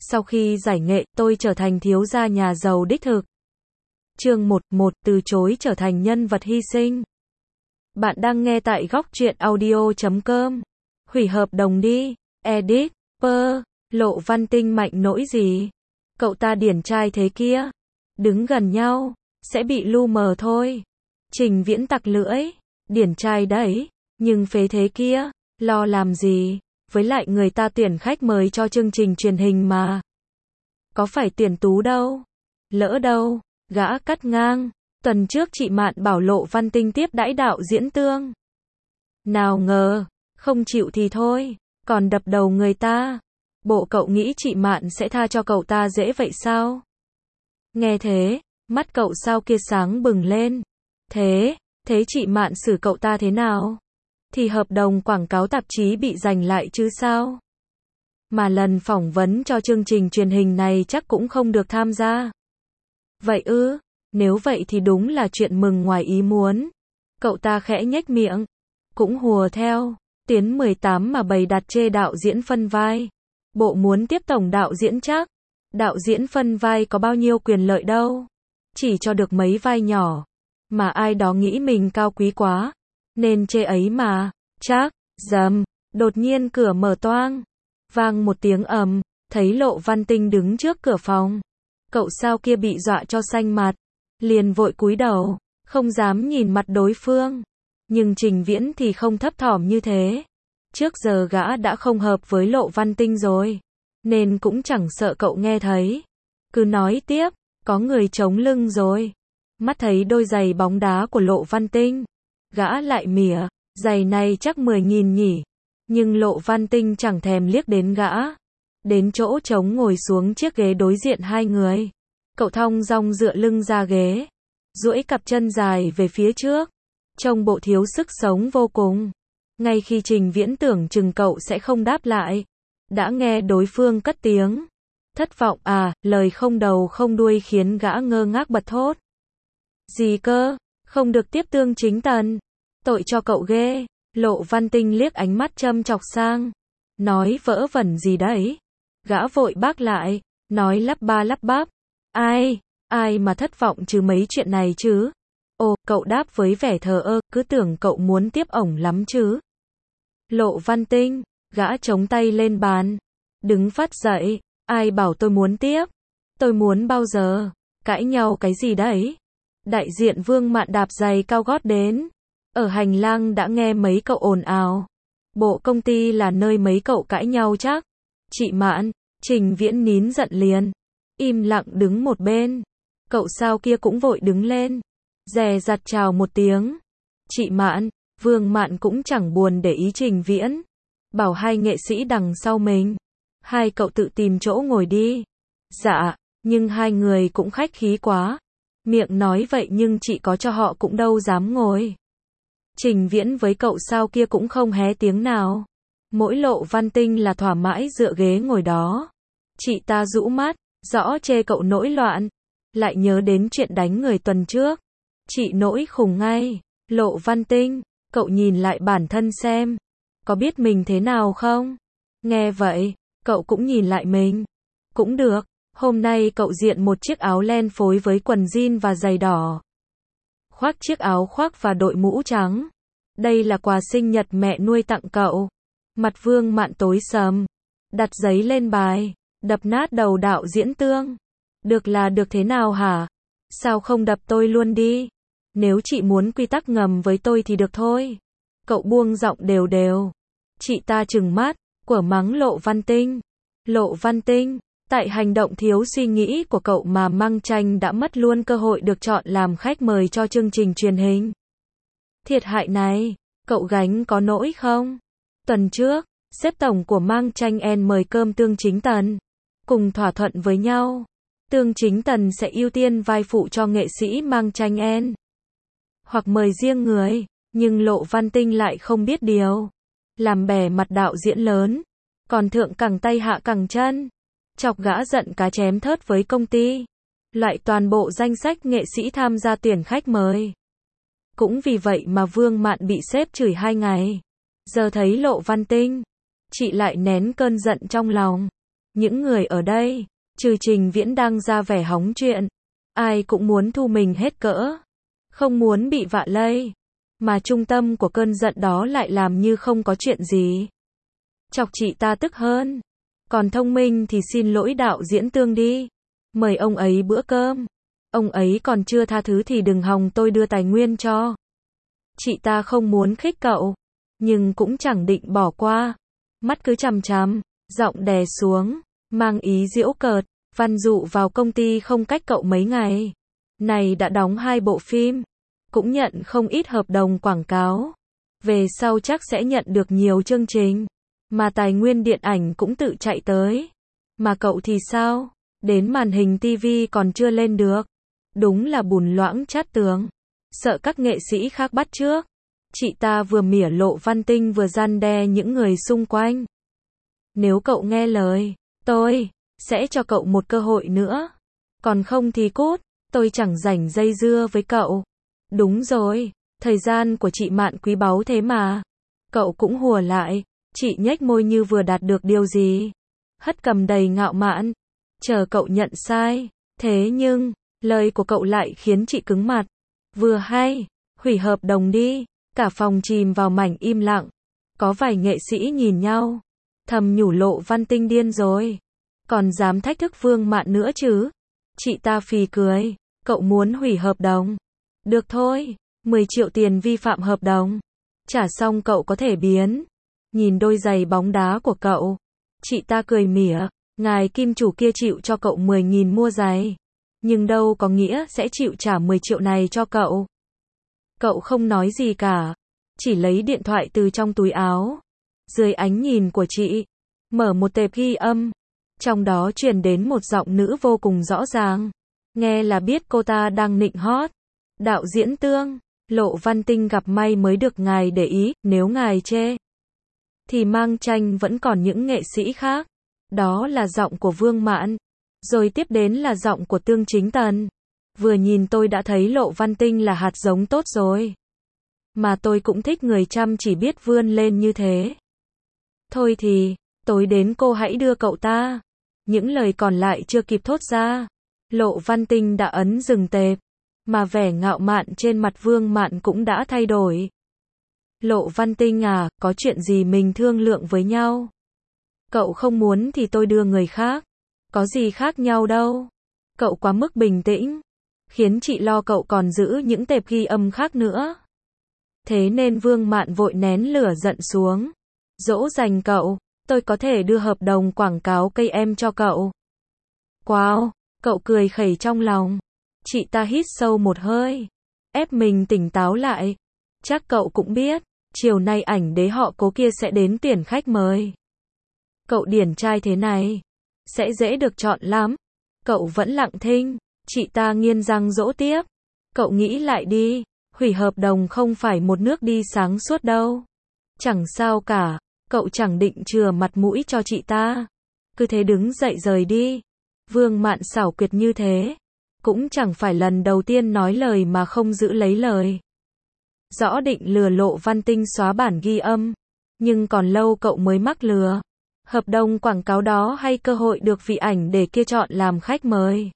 Sau khi giải nghệ, tôi trở thành thiếu gia nhà giàu đích thực. Chương 1, từ chối trở thành nhân vật hy sinh. Bạn đang nghe tại góc truyện audio.com. Hủy hợp đồng đi. Edit. Lộ Văn Tinh mạnh nỗi gì? Cậu ta điển trai thế kia. Đứng gần nhau, sẽ bị lu mờ thôi. Trình Viễn tặc lưỡi. Điển trai đấy, nhưng phế thế kia, lo làm gì? Với lại người ta tuyển khách mời cho chương trình truyền hình mà. Có phải tuyển Tú đâu. Lỡ đâu, gã cắt ngang. Tuần trước chị Mạn bảo Lộ Văn Tinh tiếp đãi đạo diễn Tương. Nào ngờ, không chịu thì thôi, còn đập đầu người ta. Bộ cậu nghĩ chị Mạn sẽ tha cho cậu ta dễ vậy sao? Nghe thế, mắt cậu sao kia sáng bừng lên. Thế chị Mạn xử cậu ta thế nào? Thì hợp đồng quảng cáo tạp chí bị giành lại chứ sao? Mà lần phỏng vấn cho chương trình truyền hình này chắc cũng không được tham gia. Vậy ư? Nếu vậy thì đúng là chuyện mừng ngoài ý muốn. Cậu ta khẽ nhếch miệng. Cũng hùa theo. Tiến 18 mà bày đặt chê đạo diễn phân vai. Bộ muốn tiếp tổng đạo diễn chắc. Đạo diễn phân vai có bao nhiêu quyền lợi đâu. Chỉ cho được mấy vai nhỏ. Mà ai đó nghĩ mình cao quý quá. Nên chê ấy mà. Chắc. Dầm. Đột nhiên cửa mở toang. Vang một tiếng ầm. Thấy Lộ Văn Tinh đứng trước cửa phòng. Cậu sao kia bị dọa cho xanh mặt. Liền vội cúi đầu. Không dám nhìn mặt đối phương. Nhưng Trình Viễn thì không thấp thỏm như thế. Trước giờ gã đã không hợp với Lộ Văn Tinh rồi. Nên cũng chẳng sợ cậu nghe thấy. Cứ nói tiếp. Có người chống lưng rồi. Mắt thấy đôi giày bóng đá của Lộ Văn Tinh. Gã lại mỉa. Giày này chắc 10.000 nhỉ. Nhưng Lộ Văn Tinh chẳng thèm liếc đến gã. Đến chỗ trống ngồi xuống chiếc ghế đối diện hai người. Cậu thong dong dựa lưng ra ghế. Duỗi cặp chân dài về phía trước. Trông bộ thiếu sức sống vô cùng. Ngay khi Trình Viễn tưởng chừng cậu sẽ không đáp lại. Đã nghe đối phương cất tiếng. Thất vọng à, lời không đầu không đuôi khiến gã ngơ ngác bật thốt. Gì cơ? Không được tiếp Tương Chính Tần. Tội cho cậu ghê. Lộ Văn Tinh liếc ánh mắt châm chọc sang. Nói vỡ vẩn gì đấy? Gã vội bác lại. Nói lắp ba lắp bắp. Ai mà thất vọng chứ mấy chuyện này chứ? Ồ, cậu đáp với vẻ thờ ơ, cứ tưởng cậu muốn tiếp ổng lắm chứ. Lộ Văn Tinh, gã chống tay lên bàn. Đứng phát dậy, ai bảo tôi muốn tiếp? Tôi muốn bao giờ? Cãi nhau cái gì đấy? Đại diện Vương Mạn đạp giày cao gót đến. Ở hành lang đã nghe mấy cậu ồn ào. Bộ công ty là nơi mấy cậu cãi nhau chắc. Chị Mạn, Trình Viễn nín giận liền. Im lặng đứng một bên. Cậu sao kia cũng vội đứng lên. Dè dặt chào một tiếng. Chị Mạn, Vương Mạn cũng chẳng buồn để ý Trình Viễn. Bảo hai nghệ sĩ đằng sau mình. Hai cậu tự tìm chỗ ngồi đi. Dạ, nhưng hai người cũng khách khí quá. Miệng nói vậy nhưng chị có cho họ cũng đâu dám ngồi. Trình Viễn với cậu sao kia cũng không hé tiếng nào. Mỗi Lộ Văn Tinh là thỏa mãi dựa ghế ngồi đó. Chị ta rũ mắt, rõ chê cậu nổi loạn. Lại nhớ đến chuyện đánh người tuần trước. Chị nổi khùng ngay. Lộ Văn Tinh, cậu nhìn lại bản thân xem. Có biết mình thế nào không? Nghe vậy, cậu cũng nhìn lại mình. Cũng được, hôm nay cậu diện một chiếc áo len phối với quần jean và giày đỏ. Khoác chiếc áo khoác và đội mũ trắng. Đây là quà sinh nhật mẹ nuôi tặng cậu. Mặt Vương Mạn tối sầm. Đặt giấy lên bài. Đập nát đầu đạo diễn Tương. Được là được thế nào hả? Sao không đập tôi luôn đi? Nếu chị muốn quy tắc ngầm với tôi thì được thôi. Cậu buông giọng đều đều. Chị ta trừng mắt, quở mắng Lộ Văn Tinh. Lộ Văn Tinh, tại hành động thiếu suy nghĩ của cậu mà Măng Tranh đã mất luôn cơ hội được chọn làm khách mời cho chương trình truyền hình. Thiệt hại này, cậu gánh có nỗi không? Tuần trước, sếp tổng của Măng Tranh mời cơm Tương Chính Tần. Cùng thỏa thuận với nhau. Tương Chính Tần sẽ ưu tiên vai phụ cho nghệ sĩ Măng Tranh hoặc mời riêng người. Nhưng Lộ Văn Tinh lại không biết điều. Làm bẻ mặt đạo diễn lớn. Còn thượng cẳng tay hạ cẳng chân. Chọc gã giận cá chém thớt với công ty. Loại toàn bộ danh sách nghệ sĩ tham gia tuyển khách mời. Cũng vì vậy mà Vương Mạn bị sếp chửi 2 ngày. Giờ thấy Lộ Văn Tinh, chị lại nén cơn giận trong lòng. Những người ở đây, trừ Trình Viễn đang ra vẻ hóng chuyện, ai cũng muốn thu mình hết cỡ, không muốn bị vạ lây, mà trung tâm của cơn giận đó lại làm như không có chuyện gì. Chọc chị ta tức hơn. Còn Thông Minh thì xin lỗi đạo diễn Tương đi, mời ông ấy bữa cơm. Ông ấy còn chưa tha thứ thì đừng hòng tôi đưa tài nguyên cho. Chị ta không muốn khích cậu, nhưng cũng chẳng định bỏ qua. Mắt cứ chằm chằm, giọng đè xuống, mang ý giễu cợt. Văn Dụ vào công ty không cách cậu mấy ngày. Này đã đóng 2 bộ phim, cũng nhận không ít hợp đồng quảng cáo. Về sau chắc sẽ nhận được nhiều chương trình, mà tài nguyên điện ảnh cũng tự chạy tới. Mà cậu thì sao? Đến màn hình TV còn chưa lên được. Đúng là bùn loãng chát tướng. Sợ các nghệ sĩ khác bắt chước. Chị ta vừa mỉa Lộ Văn Tinh vừa gian đe những người xung quanh. Nếu cậu nghe lời, tôi sẽ cho cậu một cơ hội nữa. Còn không thì cút, tôi chẳng rảnh dây dưa với cậu. Đúng rồi, thời gian của chị Mạn quý báu thế mà. Cậu cũng hùa lại. Chị nhếch môi như vừa đạt được điều gì. Hất cầm đầy ngạo mạn. Chờ cậu nhận sai. Thế nhưng, lời của cậu lại khiến chị cứng mặt. Vừa hay, hủy hợp đồng đi. Cả phòng chìm vào mảnh im lặng. Có vài nghệ sĩ nhìn nhau, thầm nhủ Lộ Văn Tinh điên rồi. Còn dám thách thức Vương Mạn nữa chứ. Chị ta phì cười. Cậu muốn hủy hợp đồng? Được thôi, 10 triệu tiền vi phạm hợp đồng. Trả xong cậu có thể biến. Nhìn đôi giày bóng đá của cậu. Chị ta cười mỉa. Ngài kim chủ kia chịu cho cậu 10.000 mua giày. Nhưng đâu có nghĩa sẽ chịu trả 10 triệu này cho cậu. Cậu không nói gì cả. Chỉ lấy điện thoại từ trong túi áo. Dưới ánh nhìn của chị, mở một tệp ghi âm. Trong đó truyền đến một giọng nữ vô cùng rõ ràng. Nghe là biết cô ta đang nịnh hót. Đạo diễn Tương, Lộ Văn Tinh gặp may mới được ngài để ý, nếu ngài chê thì mang tranh vẫn còn những nghệ sĩ khác. Đó là giọng của Vương Mạn. Rồi tiếp đến là giọng của Tương Chính Tần. Vừa nhìn tôi đã thấy Lộ Văn Tinh là hạt giống tốt rồi. Mà tôi cũng thích người chăm chỉ biết vươn lên như thế. Thôi thì, tối đến cô hãy đưa cậu ta. Những lời còn lại chưa kịp thốt ra. Lộ Văn Tinh đã ấn dừng tệp. Mà vẻ ngạo mạn trên mặt Vương Mạn cũng đã thay đổi. Lộ Văn Tinh à, có chuyện gì mình thương lượng với nhau. Cậu không muốn thì tôi đưa người khác. Có gì khác nhau đâu. Cậu quá mức bình tĩnh. Khiến chị lo cậu còn giữ những tệp ghi âm khác nữa. Thế nên Vương Mạn vội nén lửa giận xuống. Dỗ dành cậu, tôi có thể đưa hợp đồng quảng cáo cây em cho cậu. Wow, cậu cười khẩy trong lòng. Chị ta hít sâu một hơi. Ép mình tỉnh táo lại. Chắc cậu cũng biết, chiều nay ảnh đế họ Cố kia sẽ đến tuyển khách mời. Cậu điển trai thế này, sẽ dễ được chọn lắm. Cậu vẫn lặng thinh. Chị ta nghiến răng dỗ tiếp. Cậu nghĩ lại đi, hủy hợp đồng không phải một nước đi sáng suốt đâu. Chẳng sao cả, cậu chẳng định chừa mặt mũi cho chị ta. Cứ thế đứng dậy rời đi. Vương Mạn xảo quyệt như thế. Cũng chẳng phải lần đầu tiên nói lời mà không giữ lấy lời. Rõ định lừa Lộ Văn Tinh xóa bản ghi âm. Nhưng còn lâu cậu mới mắc lừa. Hợp đồng quảng cáo đó hay cơ hội được vị ảnh để kia chọn làm khách mời.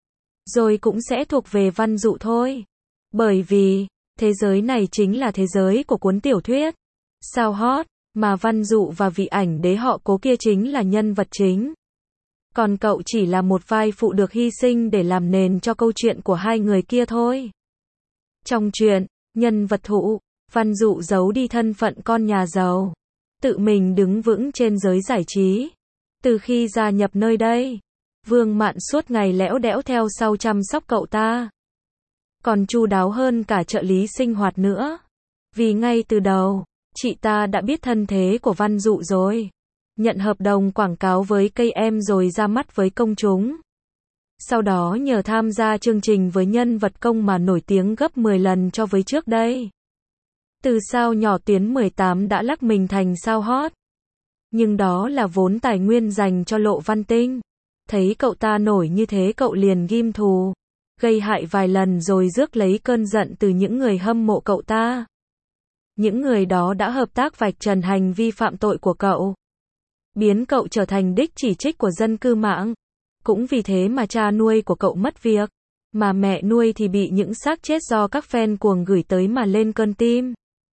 Rồi cũng sẽ thuộc về Văn Dụ thôi. Bởi vì, thế giới này chính là thế giới của cuốn tiểu thuyết. Sao hot, mà Văn Dụ và vị ảnh đế họ Cố kia chính là nhân vật chính. Còn cậu chỉ là một vai phụ được hy sinh để làm nền cho câu chuyện của hai người kia thôi. Trong truyện, nhân vật phụ, Văn Dụ giấu đi thân phận con nhà giàu. Tự mình đứng vững trên giới giải trí. Từ khi gia nhập nơi đây, Vương Mạn suốt ngày lẽo đẽo theo sau chăm sóc cậu ta. Còn chu đáo hơn cả trợ lý sinh hoạt nữa. Vì ngay từ đầu, chị ta đã biết thân thế của Văn Dụ rồi. Nhận hợp đồng quảng cáo với cây em rồi ra mắt với công chúng. Sau đó nhờ tham gia chương trình với nhân vật công mà nổi tiếng gấp 10 lần cho với trước đây. Từ sao nhỏ tuyến 18 đã lắc mình thành sao hot. Nhưng đó là vốn tài nguyên dành cho Lộ Văn Tinh. Thấy cậu ta nổi như thế cậu liền ghim thù. Gây hại vài lần rồi rước lấy cơn giận từ những người hâm mộ cậu ta. Những người đó đã hợp tác vạch trần hành vi phạm tội của cậu. biến cậu trở thành đích chỉ trích của dân cư mạng. Cũng vì thế mà cha nuôi của cậu mất việc, mà mẹ nuôi thì bị những xác chết do các fan cuồng gửi tới mà lên cơn tim.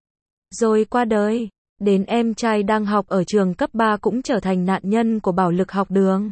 Rồi qua đời. Đến em trai đang học ở trường cấp 3 cũng trở thành nạn nhân của bạo lực học đường.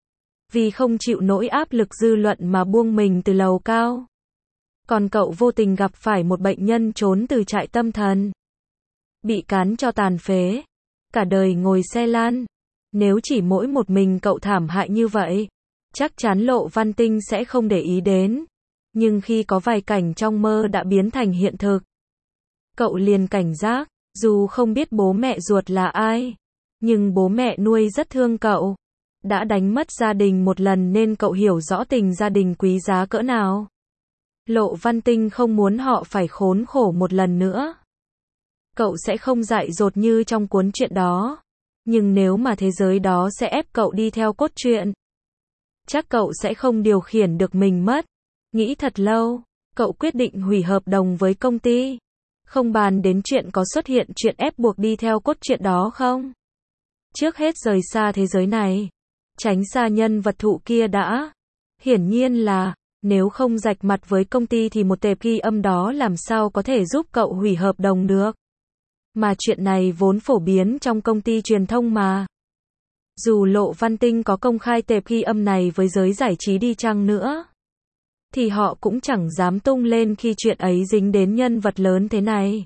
Vì không chịu nổi áp lực dư luận mà buông mình từ lầu cao. Còn cậu vô tình gặp phải một bệnh nhân trốn từ trại tâm thần. Bị cán cho tàn phế. Cả đời ngồi xe lan. Nếu chỉ mỗi một mình cậu thảm hại như vậy, chắc chắn Lộ Văn Tinh sẽ không để ý đến. Nhưng khi có vài cảnh trong mơ đã biến thành hiện thực, cậu liền cảnh giác. Dù không biết bố mẹ ruột là ai, nhưng bố mẹ nuôi rất thương cậu. Đã đánh mất gia đình một lần nên cậu hiểu rõ tình gia đình quý giá cỡ nào. Lộ Văn Tinh không muốn họ phải khốn khổ một lần nữa. Cậu sẽ không dại dột như trong cuốn truyện đó. Nhưng nếu mà thế giới đó sẽ ép cậu đi theo cốt truyện, chắc cậu sẽ không điều khiển được mình mất. Nghĩ thật lâu, cậu quyết định hủy hợp đồng với công ty. Không bàn đến chuyện có xuất hiện chuyện ép buộc đi theo cốt truyện đó không. Trước hết rời xa thế giới này. Tránh xa nhân vật thụ kia đã. Hiển nhiên là, nếu không rạch mặt với công ty thì một tệp ghi âm đó làm sao có thể giúp cậu hủy hợp đồng được. Mà chuyện này vốn phổ biến trong công ty truyền thông mà. Dù Lộ Văn Tinh có công khai tệp ghi âm này với giới giải trí đi chăng nữa, thì họ cũng chẳng dám tung lên khi chuyện ấy dính đến nhân vật lớn thế này.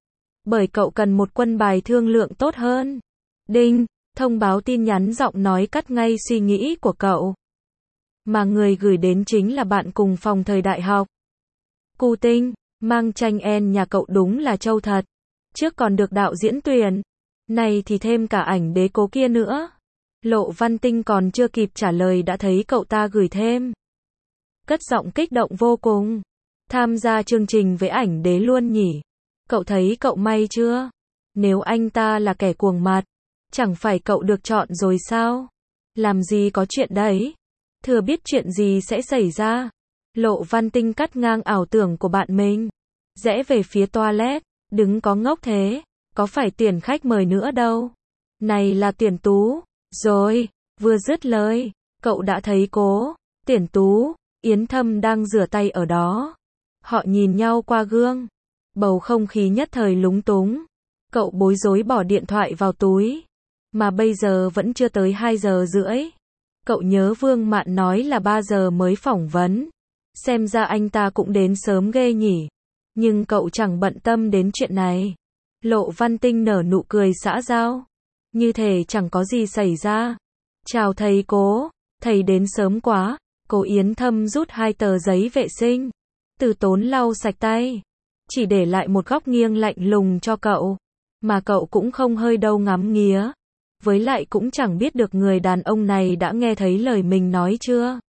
Bởi cậu cần một quân bài thương lượng tốt hơn. Đinh, thông báo tin nhắn giọng nói cắt ngay suy nghĩ của cậu. Mà người gửi đến chính là bạn cùng phòng thời đại học. Cu Tinh, mang tranh en nhà cậu đúng là trâu thật. Trước còn được đạo diễn tuyển, này thì thêm cả ảnh đế cố kia nữa. Lộ Văn Tinh còn chưa kịp trả lời đã thấy cậu ta gửi thêm. Cất giọng kích động vô cùng. Tham gia chương trình với ảnh đế luôn nhỉ. Cậu thấy cậu may chưa? Nếu anh ta là kẻ cuồng mặt, chẳng phải cậu được chọn rồi sao? Làm gì có chuyện đấy? Thừa biết chuyện gì sẽ xảy ra. Lộ Văn Tinh cắt ngang ảo tưởng của bạn mình. Rẽ về phía toilet. Đừng có ngốc thế. Có phải tuyển khách mời nữa đâu. Này là Tuyển Tú. Rồi, vừa dứt lời, cậu đã thấy cố Tuyển Tú, Yến Thâm đang rửa tay ở đó. Họ nhìn nhau qua gương. Bầu không khí nhất thời lúng túng. Cậu bối rối bỏ điện thoại vào túi. Mà bây giờ vẫn chưa tới 2 giờ rưỡi. Cậu nhớ Vương Mạn nói là 3 giờ mới phỏng vấn. Xem ra anh ta cũng đến sớm ghê nhỉ. Nhưng cậu chẳng bận tâm đến chuyện này. Lộ Văn Tinh nở nụ cười xã giao. Như thể chẳng có gì xảy ra. Chào thầy cố. Thầy đến sớm quá. Cô Yến Thâm rút 2 tờ giấy vệ sinh. Từ tốn lau sạch tay. Chỉ để lại một góc nghiêng lạnh lùng cho cậu. Mà cậu cũng không hơi đâu ngắm nghía. Với lại cũng chẳng biết được người đàn ông này đã nghe thấy lời mình nói chưa.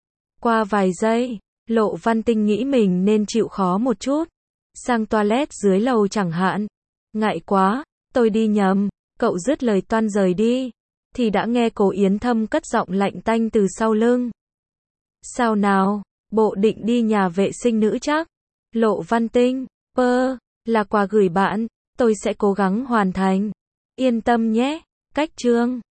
Qua vài giây, Lộ Văn Tinh nghĩ mình nên chịu khó một chút. Sang toilet dưới lầu chẳng hạn. Ngại quá, tôi đi nhầm. Cậu dứt lời toan rời đi. Thì đã nghe cô Yến Thâm cất giọng lạnh tanh từ sau lưng. Sao nào, bộ định đi nhà vệ sinh nữ chắc? Lộ Văn Tinh, là quà gửi bạn. Tôi sẽ cố gắng hoàn thành. Yên tâm nhé. Cách chương